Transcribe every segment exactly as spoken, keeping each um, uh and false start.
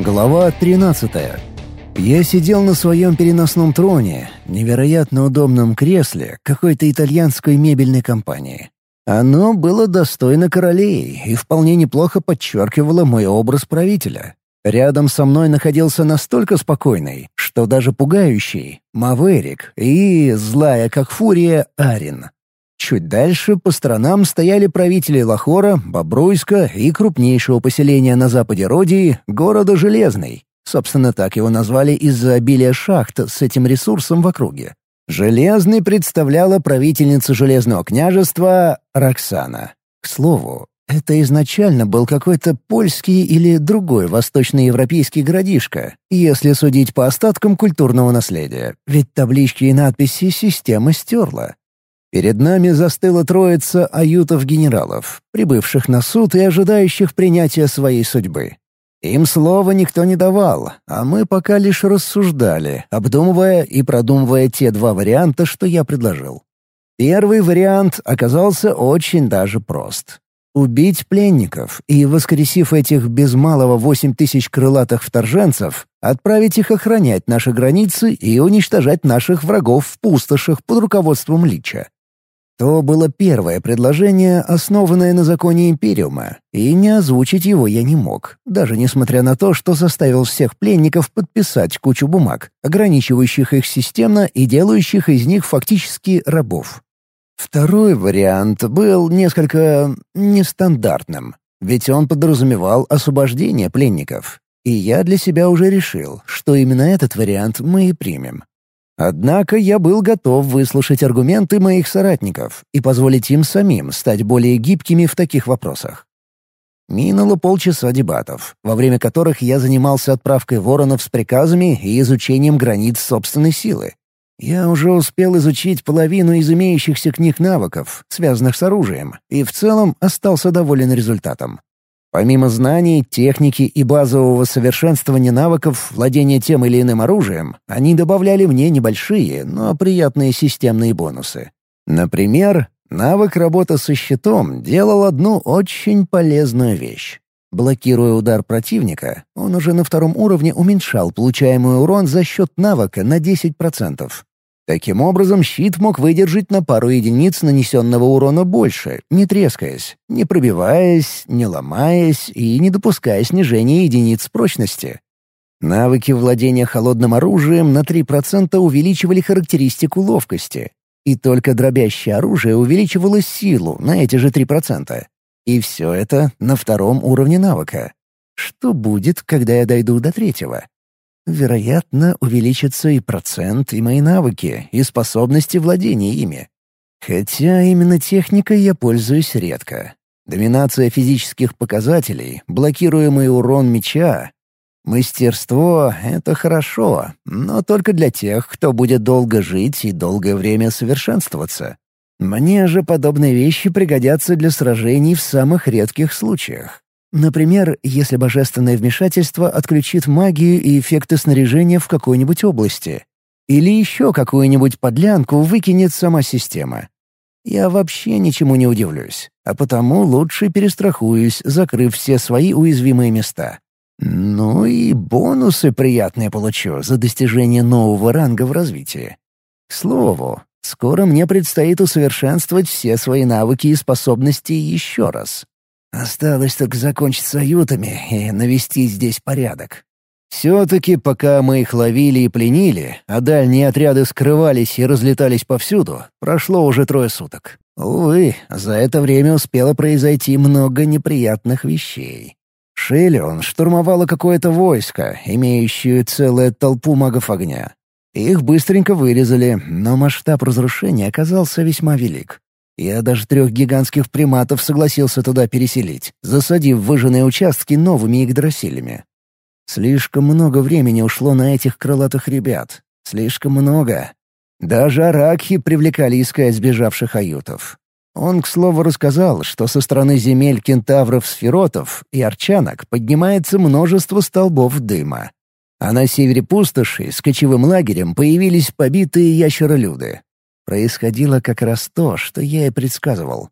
Глава тринадцатая. Я сидел на своем переносном троне, невероятно удобном кресле какой-то итальянской мебельной компании. Оно было достойно королей и вполне неплохо подчеркивало мой образ правителя. Рядом со мной находился настолько спокойный, что даже пугающий, Маверик и злая как фурия Арин. Чуть дальше по сторонам стояли правители Лахора, Бобруйска и крупнейшего поселения на западе Родии, города Железный. Собственно, так его назвали из-за обилия шахт с этим ресурсом в округе. Железный представляла правительница Железного княжества Роксана. К слову, это изначально был какой-то польский или другой восточноевропейский городишко, если судить по остаткам культурного наследия, ведь таблички и надписи система стерла. Перед нами застыла троица аютов-генералов, прибывших на суд и ожидающих принятия своей судьбы. Им слова никто не давал, а мы пока лишь рассуждали, обдумывая и продумывая те два варианта, что я предложил. Первый вариант оказался очень даже прост. Убить пленников и, воскресив этих без малого восемь тысяч крылатых вторженцев, отправить их охранять наши границы и уничтожать наших врагов в пустошах под руководством Лича. То было первое предложение, основанное на законе Империума, и не озвучить его я не мог, даже несмотря на то, что заставил всех пленников подписать кучу бумаг, ограничивающих их системно и делающих из них фактически рабов. Второй вариант был несколько нестандартным, ведь он подразумевал освобождение пленников, и я для себя уже решил, что именно этот вариант мы и примем. Однако я был готов выслушать аргументы моих соратников и позволить им самим стать более гибкими в таких вопросах. Минуло полчаса дебатов, во время которых я занимался отправкой воронов с приказами и изучением границ собственной силы. Я уже успел изучить половину из имеющихся книг навыков, связанных с оружием, и в целом остался доволен результатом. Помимо знаний, техники и базового совершенствования навыков владения тем или иным оружием, они добавляли мне небольшие, но приятные системные бонусы. Например, навык работы со щитом делал одну очень полезную вещь. Блокируя удар противника, он уже на втором уровне уменьшал получаемый урон за счет навыка на десять процентов. Таким образом, щит мог выдержать на пару единиц нанесенного урона больше, не трескаясь, не пробиваясь, не ломаясь и не допуская снижения единиц прочности. Навыки владения холодным оружием на три процента увеличивали характеристику ловкости, и только дробящее оружие увеличивало силу на эти же три процента. И все это на втором уровне навыка. Что будет, когда я дойду до третьего? Вероятно, увеличится и процент, и мои навыки, и способности владения ими. Хотя именно техникой я пользуюсь редко. Доминация физических показателей, блокируемый урон меча. Мастерство — это хорошо, но только для тех, кто будет долго жить и долгое время совершенствоваться. Мне же подобные вещи пригодятся для сражений в самых редких случаях. Например, если божественное вмешательство отключит магию и эффекты снаряжения в какой-нибудь области. Или еще какую-нибудь подлянку выкинет сама система. Я вообще ничему не удивлюсь, а потому лучше перестрахуюсь, закрыв все свои уязвимые места. Ну и бонусы приятные получу за достижение нового ранга в развитии. К слову, скоро мне предстоит усовершенствовать все свои навыки и способности еще раз. Осталось только закончить с аютами и навести здесь порядок. Все-таки пока мы их ловили и пленили, а дальние отряды скрывались и разлетались повсюду, прошло уже трое суток. Увы, за это время успело произойти много неприятных вещей. Шелион штурмовало какое-то войско, имеющее целую толпу магов огня. Их быстренько вырезали, но масштаб разрушения оказался весьма велик. Я даже трех гигантских приматов согласился туда переселить, засадив выжженные участки новыми Игдрасилями. Слишком много времени ушло на этих крылатых ребят. Слишком много. Даже Аракхи привлекали искать сбежавших аютов. Он, к слову, рассказал, что со стороны земель кентавров-сферотов и арчанок поднимается множество столбов дыма. А на севере пустоши с кочевым лагерем появились побитые ящеролюды. Происходило как раз то, что я и предсказывал.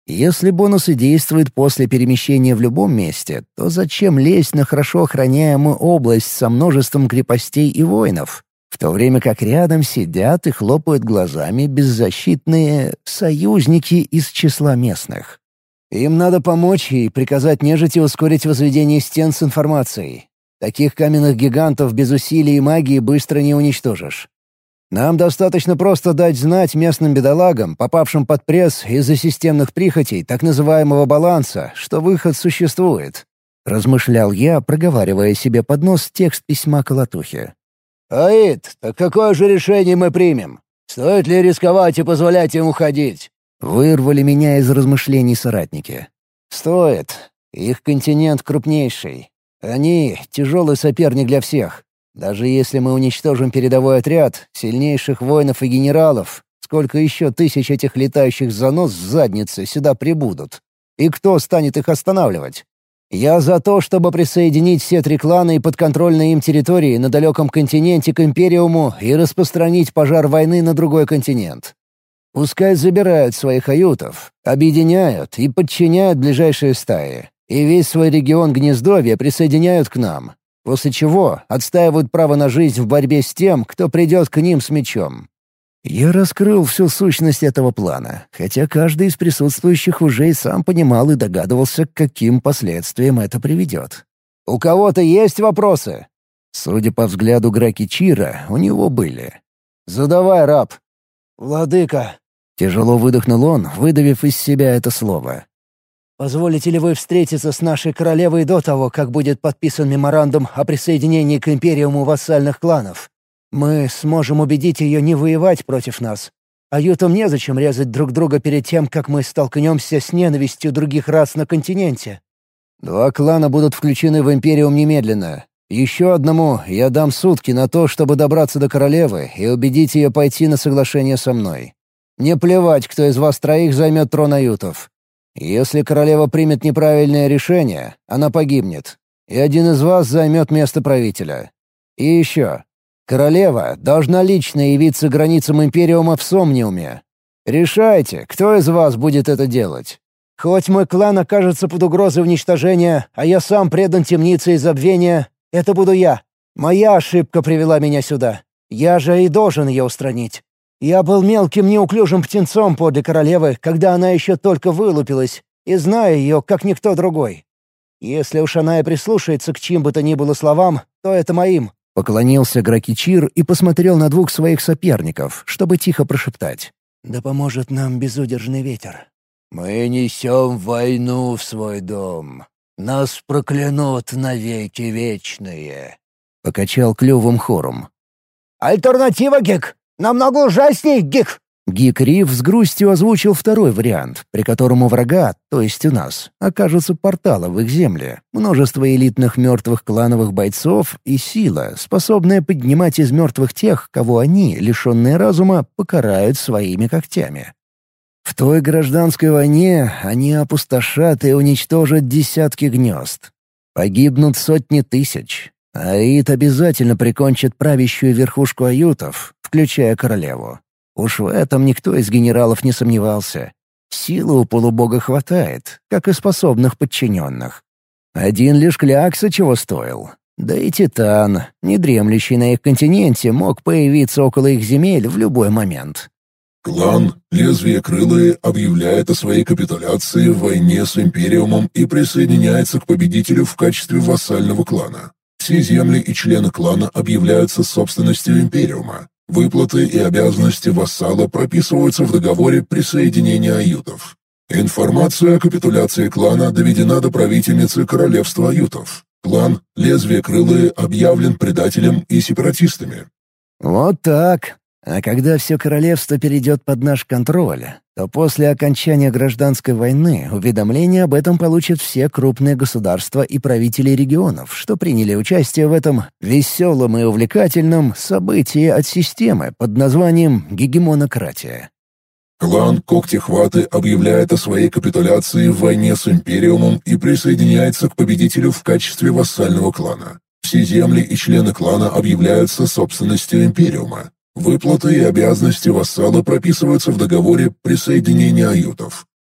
Если бонусы действуют после перемещения в любом месте, то зачем лезть на хорошо охраняемую область со множеством крепостей и воинов, в то время как рядом сидят и хлопают глазами беззащитные союзники из числа местных? Им надо помочь и приказать нежити ускорить возведение стен с информацией. Таких каменных гигантов без усилий и магии быстро не уничтожишь. Нам достаточно просто дать знать местным бедолагам, попавшим под пресс из-за системных прихотей так называемого баланса, что выход существует. Размышлял я, проговаривая себе под нос текст письма Колотухи. «Аид, так какое же решение мы примем? Стоит ли рисковать и позволять им уходить?» Вырвали меня из размышлений соратники. «Стоит. Их континент крупнейший. Они — тяжелый соперник для всех. Даже если мы уничтожим передовой отряд, сильнейших воинов и генералов, сколько еще тысяч этих летающих занос в заднице сюда прибудут? И кто станет их останавливать? Я за то, чтобы присоединить все три клана и подконтрольные им территории на далеком континенте к Империуму и распространить пожар войны на другой континент. Пускай забирают своих аютов, объединяют и подчиняют ближайшие стаи, и весь свой регион гнездовья присоединяют к нам. После чего отстаивают право на жизнь в борьбе с тем, кто придет к ним с мечом. Я раскрыл всю сущность этого плана, хотя каждый из присутствующих уже и сам понимал и догадывался, к каким последствиям это приведет. «У кого-то есть вопросы?» Судя по взгляду Граки Чира, у него были. «Задавай, раб». «Владыка», — тяжело выдохнул он, выдавив из себя это слово. «Позволите ли вы встретиться с нашей королевой до того, как будет подписан меморандум о присоединении к Империуму вассальных кланов? Мы сможем убедить ее не воевать против нас. Аютам незачем резать друг друга перед тем, как мы столкнемся с ненавистью других рас на континенте». «Два клана будут включены в Империум немедленно. Еще одному я дам сутки на то, чтобы добраться до королевы и убедить ее пойти на соглашение со мной. Мне плевать, кто из вас троих займет трон аютов. Если королева примет неправильное решение, она погибнет, и один из вас займет место правителя. И еще. Королева должна лично явиться к границам Империума в Сомниуме. Решайте, кто из вас будет это делать. Хоть мой клан окажется под угрозой уничтожения, а я сам предан темнице и забвения, это буду я. Моя ошибка привела меня сюда. Я же и должен ее устранить. Я был мелким неуклюжим птенцом подле королевы, когда она еще только вылупилась, и знаю ее, как никто другой. Если уж она и прислушается к чьим бы то ни было словам, то это моим». Поклонился Гракичир и посмотрел на двух своих соперников, чтобы тихо прошептать. «Да поможет нам безудержный ветер». «Мы несем войну в свой дом. Нас проклянут навеки вечные», — покачал клювом хором. «Альтернатива, Гик! Намного ужасней, Гик!» Гик Рив с грустью озвучил второй вариант, при котором у врага, то есть у нас, окажутся порталы в их земле, множество элитных мертвых клановых бойцов и сила, способная поднимать из мертвых тех, кого они, лишенные разума, покарают своими когтями. В той гражданской войне они опустошат и уничтожат десятки гнезд. Погибнут сотни тысяч. Аид обязательно прикончит правящую верхушку аютов, включая королеву. Уж в этом никто из генералов не сомневался. Силы у полубога хватает, как и способных подчиненных. Один лишь Клякса чего стоил. Да и Титан, не дремлющий на их континенте, мог появиться около их земель в любой момент. Клан «Лезвие Крылые» объявляет о своей капитуляции в войне с Империумом и присоединяется к победителю в качестве вассального клана. Все земли и члены клана объявляются собственностью Империума. Выплаты и обязанности вассала прописываются в договоре присоединения аютов. Информация о капитуляции клана доведена до правительницы королевства аютов. Клан «Лезвие Крылые» объявлен предателем и сепаратистами. Вот так. А когда все королевство перейдет под наш контроль, то после окончания гражданской войны уведомление об этом получат все крупные государства и правители регионов, что приняли участие в этом веселом и увлекательном событии от системы под названием «Гегемонократия». Клан Когтехваты объявляет о своей капитуляции в войне с Империумом и присоединяется к победителю в качестве вассального клана. Все земли и члены клана объявляются собственностью Империума. Выплаты и обязанности вассала прописываются в договоре присоединения аютов.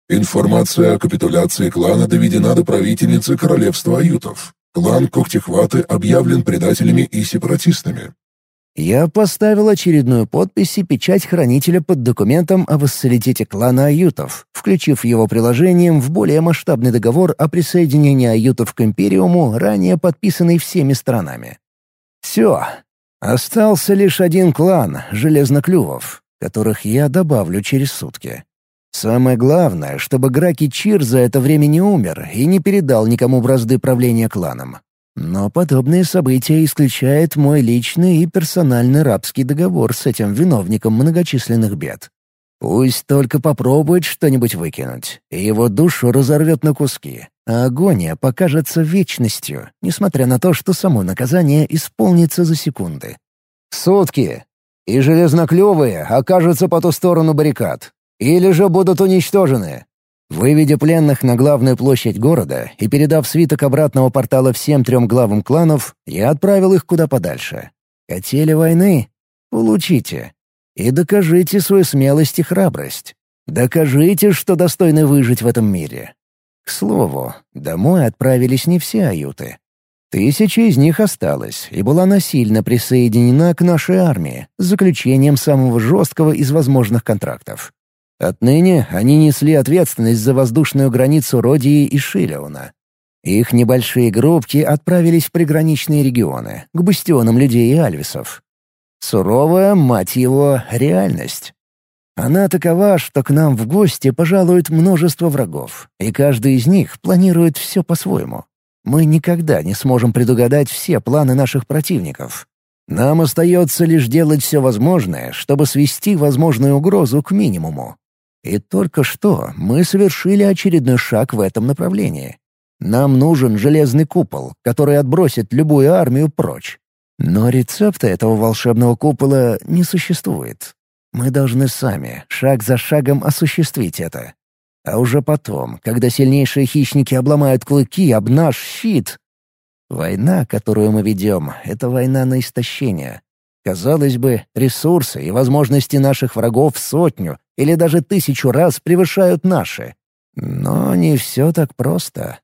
Информация о капитуляции клана доведена до правительницы королевства аютов. Клан Когтехваты объявлен предателями и сепаратистами. Я поставил очередную подпись и печать хранителя под документом о вассалитете клана аютов, включив его приложением в более масштабный договор о присоединении аютов к Империуму, ранее подписанный всеми сторонами. Все. Остался лишь один клан — Железноклювов, которых я добавлю через сутки. Самое главное, чтобы Граки Чир за это время не умер и не передал никому бразды правления кланом. Но подобные события исключает мой личный и персональный рабский договор с этим виновником многочисленных бед. Пусть только попробует что-нибудь выкинуть, и его душу разорвет на куски, а агония покажется вечностью, несмотря на то, что само наказание исполнится за секунды. Сутки, и железноклювые окажутся по ту сторону баррикад, или же будут уничтожены. Выведя пленных на главную площадь города и передав свиток обратного портала всем трем главам кланов, я отправил их куда подальше. Хотели войны? Получите. И докажите свою смелость и храбрость. Докажите, что достойны выжить в этом мире. К слову, домой отправились не все аюты. Тысяча из них осталась и была насильно присоединена к нашей армии с заключением самого жесткого из возможных контрактов. Отныне они несли ответственность за воздушную границу Родии и Шилеуна. Их небольшие группки отправились в приграничные регионы, к бастионам людей и альвисов. Суровая, мать его, реальность. Она такова, что к нам в гости пожалует множество врагов, и каждый из них планирует все по-своему. Мы никогда не сможем предугадать все планы наших противников. Нам остается лишь делать все возможное, чтобы свести возможную угрозу к минимуму. И только что мы совершили очередной шаг в этом направлении. Нам нужен железный купол, который отбросит любую армию прочь. Но рецепта этого волшебного купола не существует. Мы должны сами, шаг за шагом, осуществить это. А уже потом, когда сильнейшие хищники обломают клыки об наш щит... Война, которую мы ведем, — это война на истощение. Казалось бы, ресурсы и возможности наших врагов в сотню или даже тысячу раз превышают наши. Но не все так просто.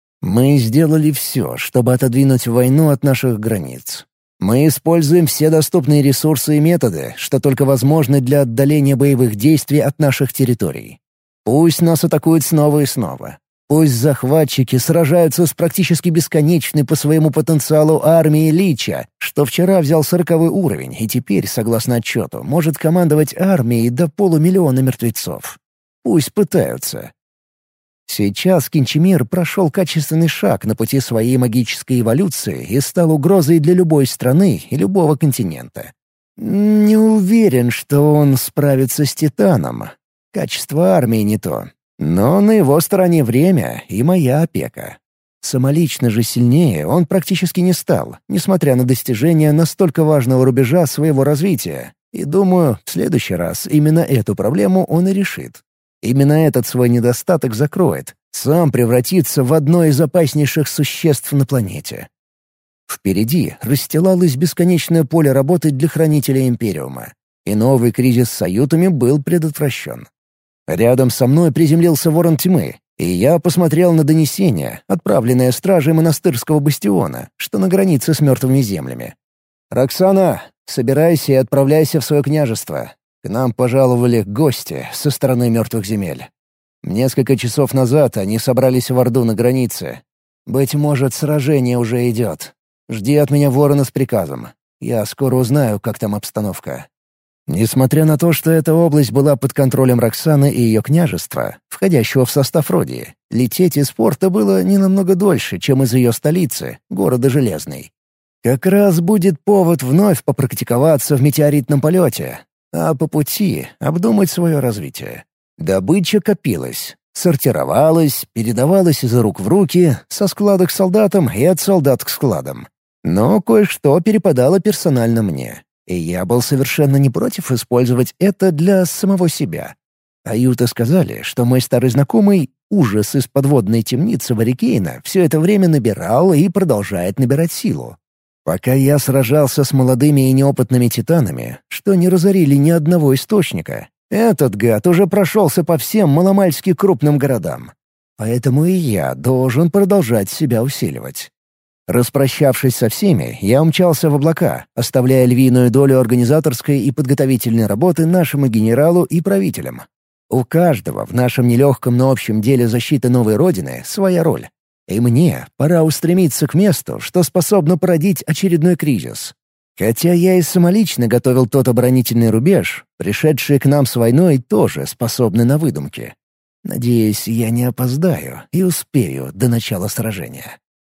Мы сделали все, чтобы отодвинуть войну от наших границ. Мы используем все доступные ресурсы и методы, что только возможны для отдаления боевых действий от наших территорий. Пусть нас атакуют снова и снова. Пусть захватчики сражаются с практически бесконечной по своему потенциалу армией Лича, что вчера взял сороковой уровень и теперь, согласно отчету, может командовать армией до полумиллиона мертвецов. Пусть пытаются. Сейчас Кинчемир прошел качественный шаг на пути своей магической эволюции и стал угрозой для любой страны и любого континента. Не уверен, что он справится с Титаном. Качество армии не то. Но на его стороне время и моя опека. Самолично же сильнее он практически не стал, несмотря на достижение настолько важного рубежа своего развития. И думаю, в следующий раз именно эту проблему он и решит. Именно этот свой недостаток закроет, сам превратится в одно из опаснейших существ на планете. Впереди расстилалось бесконечное поле работы для хранителя Империума, и новый кризис с аютами был предотвращен. Рядом со мной приземлился ворон тьмы, и я посмотрел на донесение, отправленное стражей монастырского бастиона, что на границе с мертвыми землями. «Роксана, собирайся и отправляйся в свое княжество. К нам пожаловали гости со стороны мертвых земель. Несколько часов назад они собрались в Орду на границе. Быть может, сражение уже идет. Жди от меня ворона с приказом. Я скоро узнаю, как там обстановка». Несмотря на то, что эта область была под контролем Роксаны и ее княжества, входящего в состав Родии, лететь из порта было не намного дольше, чем из ее столицы, города Железный. Как раз будет повод вновь попрактиковаться в метеоритном полете, а по пути обдумать свое развитие. Добыча копилась, сортировалась, передавалась из рук в руки, со склада к солдатам и от солдат к складам. Но кое-что перепадало персонально мне. И я был совершенно не против использовать это для самого себя. Аюты сказали, что мой старый знакомый, ужас из подводной темницы Варикейна, все это время набирал и продолжает набирать силу. Пока я сражался с молодыми и неопытными титанами, что не разорили ни одного источника, Этот гад уже прошелся по всем маломальски крупным городам. Поэтому и я должен продолжать себя усиливать. Распрощавшись со всеми, я умчался в облака, оставляя львиную долю организаторской и подготовительной работы нашему генералу и правителям. У каждого в нашем нелегком, но общем деле защиты новой родины своя роль. И мне пора устремиться к месту, что способно породить очередной кризис. Хотя я и самолично готовил тот оборонительный рубеж, пришедшие к нам с войной тоже способны на выдумки. Надеюсь, я не опоздаю и успею до начала сражения.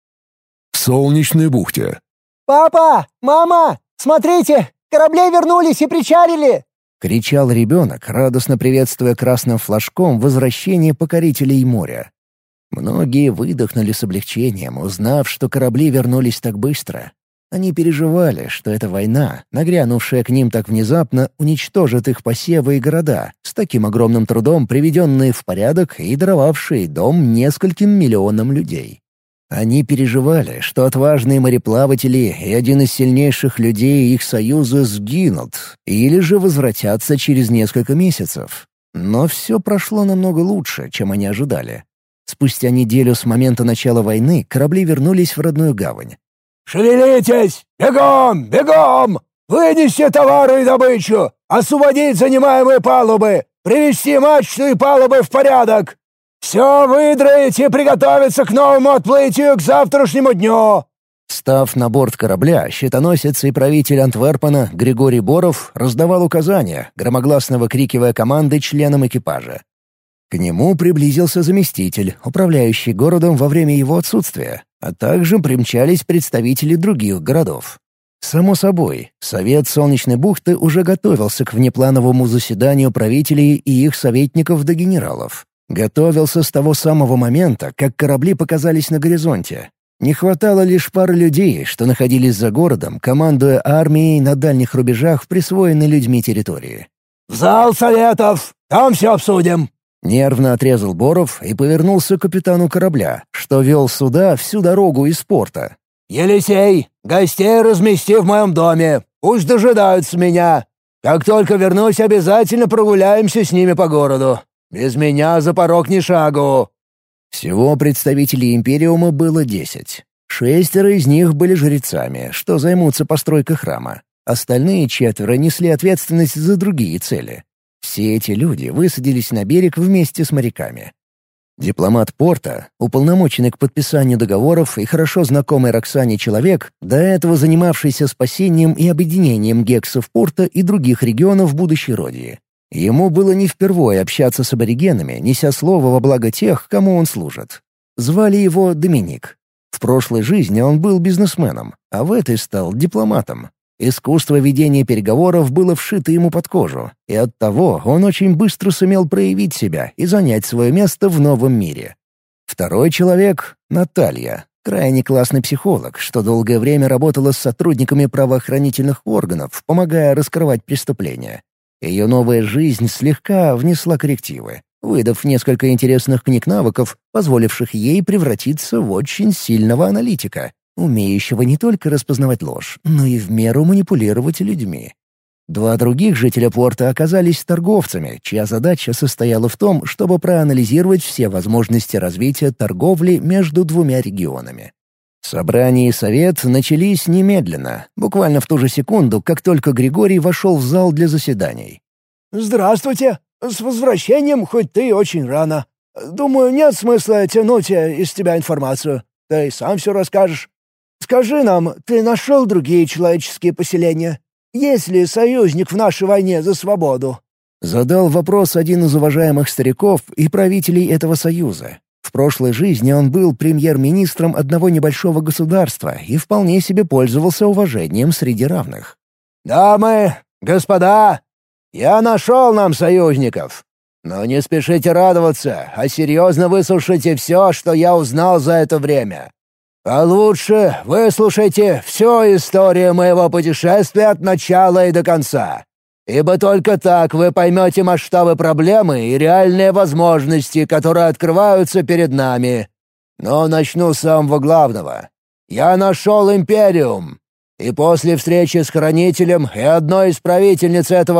В Солнечной бухте. «Папа! Мама! Смотрите! Корабли вернулись и причалили!» — кричал ребенок, радостно приветствуя красным флажком возвращение покорителей моря. Многие выдохнули с облегчением, узнав, что корабли вернулись так быстро. Они переживали, что эта война, нагрянувшая к ним так внезапно, уничтожит их посевы и города, с таким огромным трудом приведенные в порядок и даровавшие дом нескольким миллионам людей. Они переживали, что отважные мореплаватели и один из сильнейших людей их союза сгинут или же возвратятся через несколько месяцев. Но все прошло намного лучше, чем они ожидали. Спустя неделю с момента начала войны корабли вернулись в родную гавань. «Шевелитесь! Бегом! Бегом! Вынести товары и добычу! Освободить занимаемые палубы! Привести мачту и палубы в порядок! Все выдроить и приготовиться к новому отплытию к завтрашнему дню!» Став на борт корабля, щитоносец и правитель Антверпена Григорий Боров раздавал указания, громогласно выкрикивая команды членам экипажа. К нему приблизился заместитель, управляющий городом во время его отсутствия, а также примчались представители других городов. Само собой, Совет Солнечной бухты уже готовился к внеплановому заседанию правителей и их советников до генералов. Готовился с того самого момента, как корабли показались на горизонте. Не хватало лишь пары людей, что находились за городом, командуя армией на дальних рубежах присвоенной людьми территории. «В зал советов! Там все обсудим!» Нервно отрезал Боров и повернулся к капитану корабля, что вел суда всю дорогу из порта. «Елисей, гостей размести в моем доме. Пусть дожидаются меня. Как только вернусь, обязательно прогуляемся с ними по городу. Без меня за порог ни шагу». Всего представителей Империума было десять. Шестеро из них были жрецами, что займутся постройкой храма. Остальные четверо несли ответственность за другие цели. Все эти люди высадились на берег вместе с моряками. Дипломат порта, уполномоченный к подписанию договоров и хорошо знакомый Роксане человек, до этого занимавшийся спасением и объединением гексов порта и других регионов будущей Родии. Ему было не впервой общаться с аборигенами, неся слово во благо тех, кому он служит. Звали его Доминик. В прошлой жизни он был бизнесменом, а в этой стал дипломатом. Искусство ведения переговоров было вшито ему под кожу, и оттого он очень быстро сумел проявить себя и занять свое место в новом мире. Второй человек — Наталья, крайне классный психолог, что долгое время работала с сотрудниками правоохранительных органов, помогая раскрывать преступления. Ее новая жизнь слегка внесла коррективы, выдав несколько интересных книг-навыков, позволивших ей превратиться в очень сильного аналитика, умеющего не только распознавать ложь, но и в меру манипулировать людьми. Два других жителя порта оказались торговцами, чья задача состояла в том, чтобы проанализировать все возможности развития торговли между двумя регионами. Собрание и совет начались немедленно, буквально в ту же секунду, как только Григорий вошел в зал для заседаний. «Здравствуйте! С возвращением, хоть ты и очень рано. Думаю, нет смысла тянуть из тебя информацию. Ты сам все расскажешь. Скажи нам, ты нашел другие человеческие поселения? Есть ли союзник в нашей войне за свободу?» Задал вопрос один из уважаемых стариков и правителей этого союза. В прошлой жизни он был премьер-министром одного небольшого государства и вполне себе пользовался уважением среди равных. «Дамы, господа, я нашел нам союзников. Но не спешите радоваться, а серьезно выслушайте все, что я узнал за это время. А лучше выслушайте всю историю моего путешествия от начала и до конца. Ибо только так вы поймете масштабы проблемы и реальные возможности, которые открываются перед нами. Но начну с самого главного. Я нашел Империум. И после встречи с Хранителем и одной из правительниц этого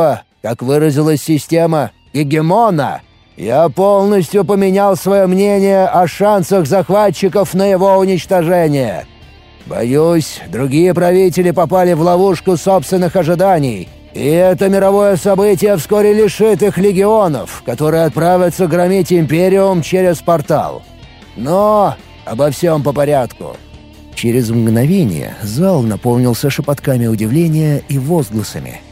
как выразилась система «Гегемона», я полностью поменял свое мнение о шансах захватчиков на его уничтожение. Боюсь, другие правители попали в ловушку собственных ожиданий, и это мировое событие вскоре лишит их легионов, которые отправятся громить Империум через портал. Но обо всем по порядку». Через мгновение зал наполнился шепотками удивления и возгласами.